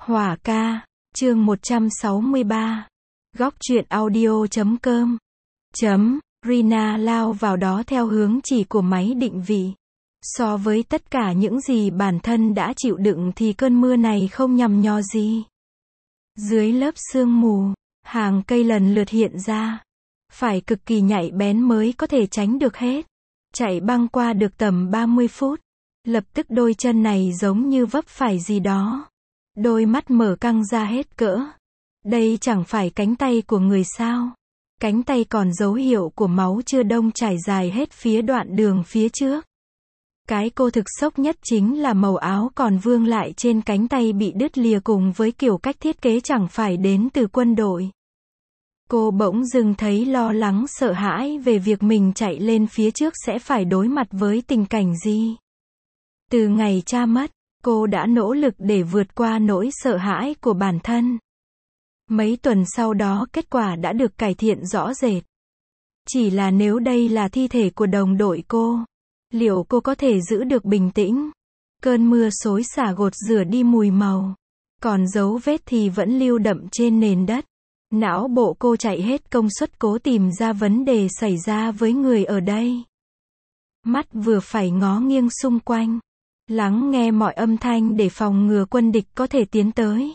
Hỏa ca, chương 163. Góc truyện audio.com. Rina lao vào đó theo hướng chỉ của máy định vị. So với tất cả những gì bản thân đã chịu đựng thì cơn mưa này không nhằm nhò gì. Dưới lớp sương mù, hàng cây lần lượt hiện ra. Phải cực kỳ nhạy bén mới có thể tránh được hết. Chạy băng qua được tầm 30 phút. Lập tức đôi chân này giống như vấp phải gì đó. Đôi mắt mở căng ra hết cỡ. Đây chẳng phải cánh tay của người sao? Cánh tay còn dấu hiệu của máu chưa đông trải dài hết phía đoạn đường phía trước. Cái cô thực sốc nhất chính là màu áo còn vương lại trên cánh tay bị đứt lìa cùng với kiểu cách thiết kế chẳng phải đến từ quân đội. Cô bỗng dưng thấy lo lắng sợ hãi về việc mình chạy lên phía trước sẽ phải đối mặt với tình cảnh gì. Từ ngày cha mất, cô đã nỗ lực để vượt qua nỗi sợ hãi của bản thân. Mấy tuần sau đó kết quả đã được cải thiện rõ rệt. Chỉ là nếu đây là thi thể của đồng đội cô, liệu cô có thể giữ được bình tĩnh? Cơn mưa xối xả gột rửa đi mùi màu. Còn dấu vết thì vẫn lưu đậm trên nền đất. Não bộ cô chạy hết công suất cố tìm ra vấn đề xảy ra với người ở đây. Mắt vừa phải ngó nghiêng xung quanh. Lắng nghe mọi âm thanh để phòng ngừa quân địch có thể tiến tới.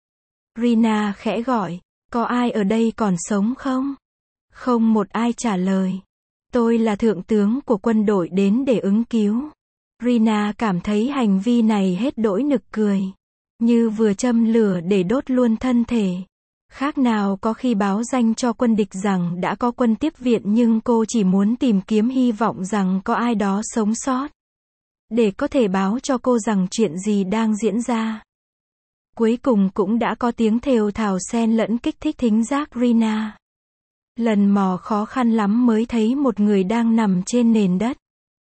Rina khẽ gọi, có ai ở đây còn sống không? Không một ai trả lời. Tôi là thượng tướng của quân đội đến để ứng cứu. Rina cảm thấy hành vi này hết đỗi nực cười. Như vừa châm lửa để đốt luôn thân thể. Khác nào có khi báo danh cho quân địch rằng đã có quân tiếp viện nhưng cô chỉ muốn tìm kiếm hy vọng rằng có ai đó sống sót. Để có thể báo cho cô rằng chuyện gì đang diễn ra. Cuối cùng cũng đã có tiếng thều thào xen lẫn kích thích thính giác Rina. Lần mò khó khăn lắm mới thấy một người đang nằm trên nền đất.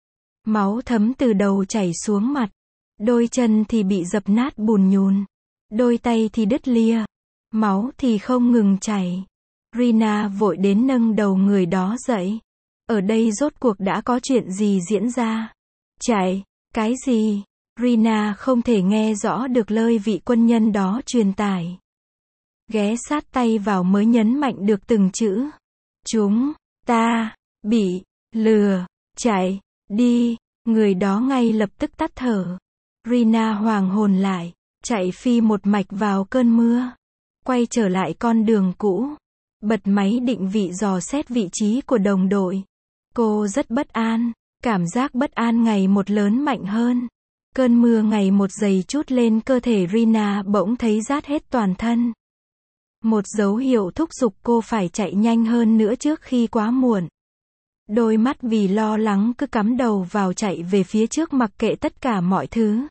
Máu thấm từ đầu chảy xuống mặt. Đôi chân thì bị dập nát bùn nhùn. Đôi tay thì đứt lìa. Máu thì không ngừng chảy. Rina vội đến nâng đầu người đó dậy. Ở đây rốt cuộc đã có chuyện gì diễn ra? Chạy, cái gì? Rina không thể nghe rõ được lời vị quân nhân đó truyền tải. Ghé sát tay vào mới nhấn mạnh được từng chữ. Chúng ta bị lừa, chạy đi. Người đó ngay lập tức tắt thở. Rina hoàng hồn lại, chạy phi một mạch vào cơn mưa. Quay trở lại con đường cũ. Bật máy định vị dò xét vị trí của đồng đội. Cô rất bất an. Cảm giác bất an ngày một lớn mạnh hơn. Cơn mưa ngày một dày chút lên cơ thể Rina bỗng thấy rát hết toàn thân. Một dấu hiệu thúc giục cô phải chạy nhanh hơn nữa trước khi quá muộn. Đôi mắt vì lo lắng cứ cắm đầu vào chạy về phía trước mặc kệ tất cả mọi thứ.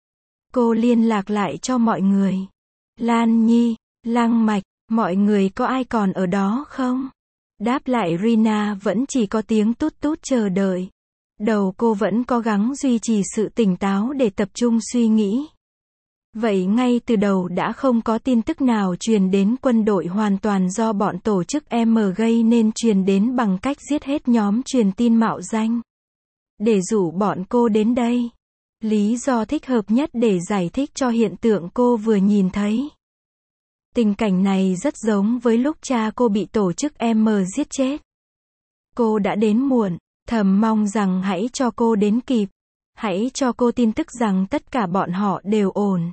Cô liên lạc lại cho mọi người. Lan Nhi, Lăng Mạch, mọi người có ai còn ở đó không? Đáp lại Rina vẫn chỉ có tiếng tút tút chờ đợi. Đầu cô vẫn cố gắng duy trì sự tỉnh táo để tập trung suy nghĩ. Vậy ngay từ đầu đã không có tin tức nào truyền đến quân đội hoàn toàn do bọn tổ chức M gây nên truyền đến bằng cách giết hết nhóm truyền tin mạo danh. Để rủ bọn cô đến đây. Lý do thích hợp nhất để giải thích cho hiện tượng cô vừa nhìn thấy. Tình cảnh này rất giống với lúc cha cô bị tổ chức M giết chết. Cô đã đến muộn. Thầm mong rằng hãy cho cô đến kịp. Hãy cho cô tin tức rằng tất cả bọn họ đều ổn.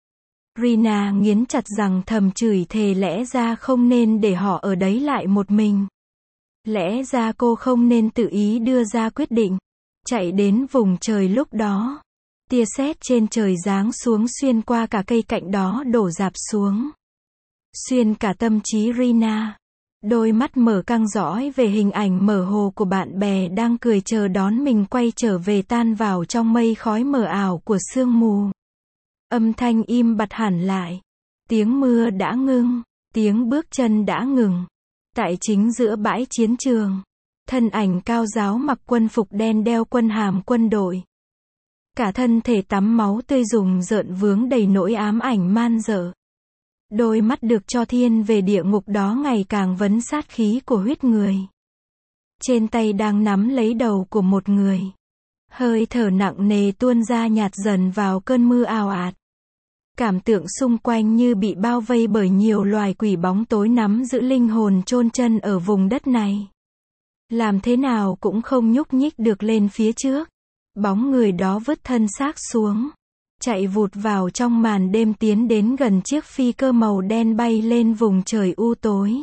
Rina nghiến chặt rằng thầm chửi thề lẽ ra không nên để họ ở đấy lại một mình. Lẽ ra cô không nên tự ý đưa ra quyết định. Chạy đến vùng trời lúc đó. Tia sét trên trời giáng xuống xuyên qua cả cây cạnh đó đổ rạp xuống. Xuyên cả tâm trí Rina. Đôi mắt mở căng dõi về hình ảnh mơ hồ của bạn bè đang cười chờ đón mình quay trở về tan vào trong mây khói mờ ảo của sương mù. Âm thanh im bặt hẳn lại. Tiếng mưa đã ngưng. Tiếng bước chân đã ngừng. Tại chính giữa bãi chiến trường. Thân ảnh cao giáo mặc quân phục đen đeo quân hàm quân đội. Cả thân thể tắm máu tươi rùng rợn vướng đầy nỗi ám ảnh man dợ. Đôi mắt được cho thiên về địa ngục đó ngày càng vấn sát khí của huyết người. Trên tay đang nắm lấy đầu của một người. Hơi thở nặng nề tuôn ra nhạt dần vào cơn mưa ào ạt. Cảm tượng xung quanh như bị bao vây bởi nhiều loài quỷ bóng tối nắm giữ linh hồn chôn chân ở vùng đất này. Làm thế nào cũng không nhúc nhích được lên phía trước. Bóng người đó vứt thân xác xuống, chạy vụt vào trong màn đêm tiến đến gần chiếc phi cơ màu đen bay lên vùng trời u tối.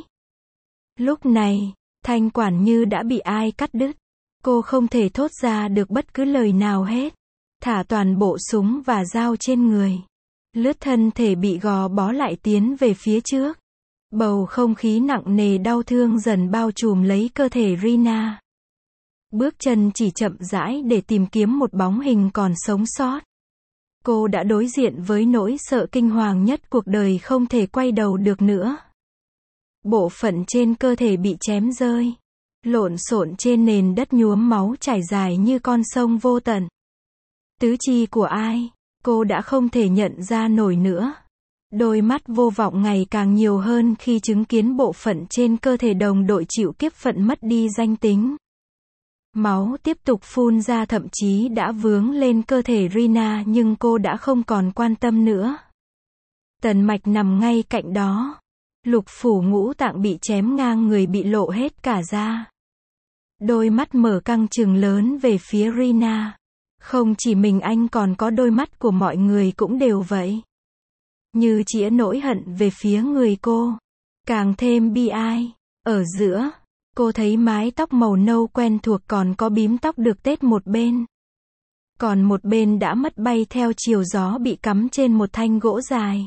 Lúc này, thanh quản như đã bị ai cắt đứt. Cô không thể thốt ra được bất cứ lời nào hết. Thả toàn bộ súng và dao trên người. Lướt thân thể bị gò bó lại tiến về phía trước. Bầu không khí nặng nề đau thương dần bao trùm lấy cơ thể Rina. Bước chân chỉ chậm rãi để tìm kiếm một bóng hình còn sống sót. Cô đã đối diện với nỗi sợ kinh hoàng nhất cuộc đời, không thể quay đầu được nữa. Bộ phận trên cơ thể bị chém rơi, lộn xộn trên nền đất nhuốm máu chảy dài như con sông vô tận. Tứ chi của ai, cô đã không thể nhận ra nổi nữa. Đôi mắt vô vọng ngày càng nhiều hơn khi chứng kiến bộ phận trên cơ thể đồng đội chịu kiếp phận mất đi danh tính. Máu tiếp tục phun ra, thậm chí đã vướng lên cơ thể Rina, nhưng cô đã không còn quan tâm nữa. Tần mạch nằm ngay cạnh đó. Lục phủ ngũ tạng bị chém ngang người, bị lộ hết cả ra. Đôi mắt mở căng trừng lớn về phía Rina. Không chỉ mình anh, còn có đôi mắt của mọi người cũng đều vậy. Như chĩa nỗi hận về phía người cô. Càng thêm bi ai. Ở giữa, cô thấy mái tóc màu nâu quen thuộc, còn có bím tóc được tết một bên. Còn một bên đã mất bay theo chiều gió, bị cắm trên một thanh gỗ dài.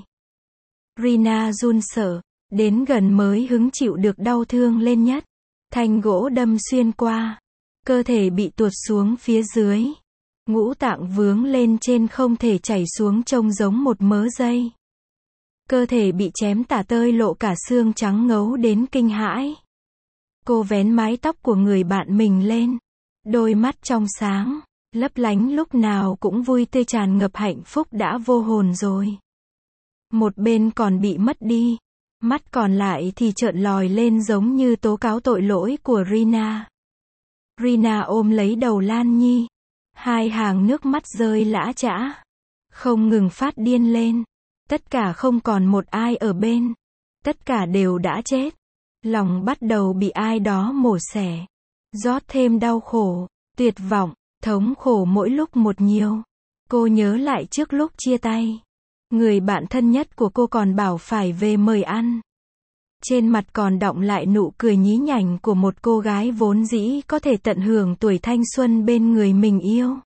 Rina run sợ, đến gần mới hứng chịu được đau thương lên nhất. Thanh gỗ đâm xuyên qua. Cơ thể bị tuột xuống phía dưới. Ngũ tạng vướng lên trên, không thể chảy xuống, trông giống một mớ dây. Cơ thể bị chém tả tơi, lộ cả xương trắng ngấu đến kinh hãi. Cô vén mái tóc của người bạn mình lên. Đôi mắt trong sáng, lấp lánh, lúc nào cũng vui tươi, tràn ngập hạnh phúc, đã vô hồn rồi. Một bên còn bị mất đi. Mắt còn lại thì trợn lòi lên, giống như tố cáo tội lỗi của Rina. Rina ôm lấy đầu Lan Nhi. Hai hàng nước mắt rơi lã chã. Không ngừng phát điên lên. Tất cả không còn một ai ở bên. Tất cả đều đã chết. Lòng bắt đầu bị ai đó mổ xẻ. Rót thêm đau khổ, tuyệt vọng, thống khổ mỗi lúc một nhiều. Cô nhớ lại trước lúc chia tay. Người bạn thân nhất của cô còn bảo phải về mời ăn. Trên mặt còn đọng lại nụ cười nhí nhảnh của một cô gái vốn dĩ có thể tận hưởng tuổi thanh xuân bên người mình yêu.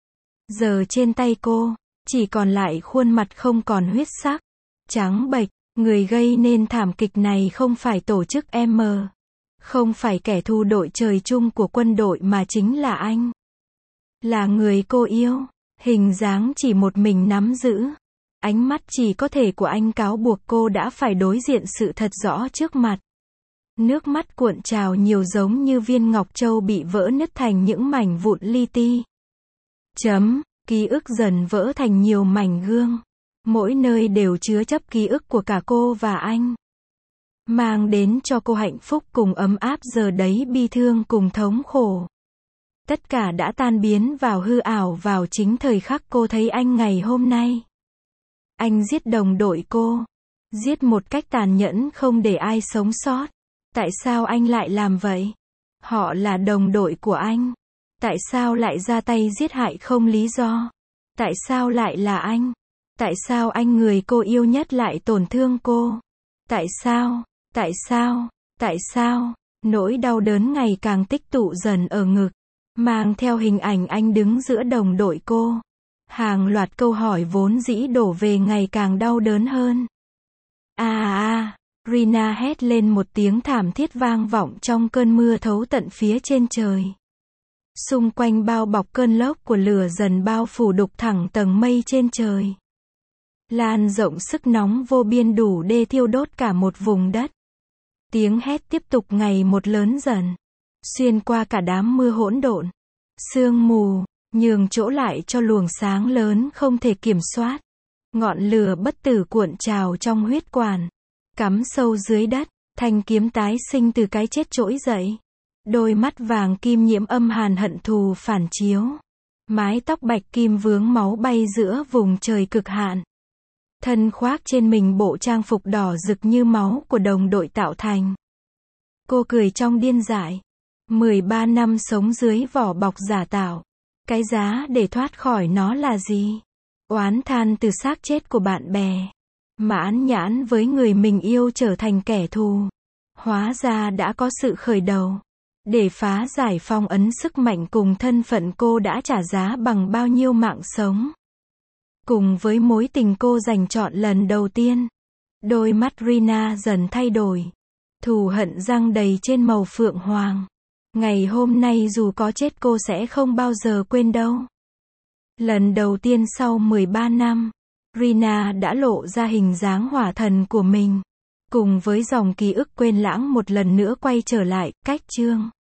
Giờ trên tay cô, chỉ còn lại khuôn mặt không còn huyết sắc, trắng bệch. Người gây nên thảm kịch này không phải tổ chức M. Không phải kẻ thù đội trời chung của quân đội, mà chính là anh. Là người cô yêu. Hình dáng chỉ một mình nắm giữ. Ánh mắt chỉ có thể của anh cáo buộc cô đã phải đối diện sự thật rõ trước mặt. Nước mắt cuộn trào nhiều, giống như viên ngọc châu bị vỡ nứt thành những mảnh vụn li ti. Ký ức dần vỡ thành nhiều mảnh gương. Mỗi nơi đều chứa chấp ký ức của cả cô và anh. Mang đến cho cô hạnh phúc cùng ấm áp, giờ đấy bi thương cùng thống khổ. Tất cả đã tan biến vào hư ảo vào chính thời khắc cô thấy anh ngày hôm nay. Anh giết đồng đội cô. Giết một cách tàn nhẫn, không để ai sống sót. Tại sao anh lại làm vậy? Họ là đồng đội của anh. Tại sao lại ra tay giết hại không lý do? Tại sao lại là anh? Tại sao anh, người cô yêu nhất, lại tổn thương cô? Tại sao? Tại sao? Tại sao? Nỗi đau đớn ngày càng tích tụ dần ở ngực, mang theo hình ảnh anh đứng giữa đồng đội cô. Hàng loạt câu hỏi vốn dĩ đổ về ngày càng đau đớn hơn. Rina hét lên, một tiếng thảm thiết vang vọng trong cơn mưa thấu tận phía trên trời. Xung quanh bao bọc cơn lốc của lửa dần bao phủ đục thẳng tầng mây trên trời. Lan rộng sức nóng vô biên, đủ để thiêu đốt cả một vùng đất. Tiếng hét tiếp tục ngày một lớn dần, xuyên qua cả đám mưa hỗn độn, sương mù, nhường chỗ lại cho luồng sáng lớn không thể kiểm soát. Ngọn lửa bất tử cuộn trào trong huyết quản, cắm sâu dưới đất, thanh kiếm tái sinh từ cái chết trỗi dậy. Đôi mắt vàng kim nhiễm âm hàn hận thù phản chiếu. Mái tóc bạch kim vướng máu bay giữa vùng trời cực hạn. thân khoác trên mình bộ trang phục đỏ rực như máu của đồng đội tạo thành. Cô cười trong điên dại. 13 năm sống dưới vỏ bọc giả tạo. Cái giá để thoát khỏi nó là gì? Oán than từ xác chết của bạn bè. Mãn nhãn với người mình yêu trở thành kẻ thù. Hóa ra đã có sự khởi đầu. Để phá giải phong ấn sức mạnh cùng thân phận, cô đã trả giá bằng bao nhiêu mạng sống. Cùng với mối tình cô dành trọn lần đầu tiên, đôi mắt Rina dần thay đổi. Thù hận giăng đầy trên màu phượng hoàng. Ngày hôm nay dù có chết cô sẽ không bao giờ quên đâu. Lần đầu tiên sau 13 năm, Rina đã lộ ra hình dáng hỏa thần của mình. Cùng với dòng ký ức quên lãng một lần nữa quay trở lại, cách chương.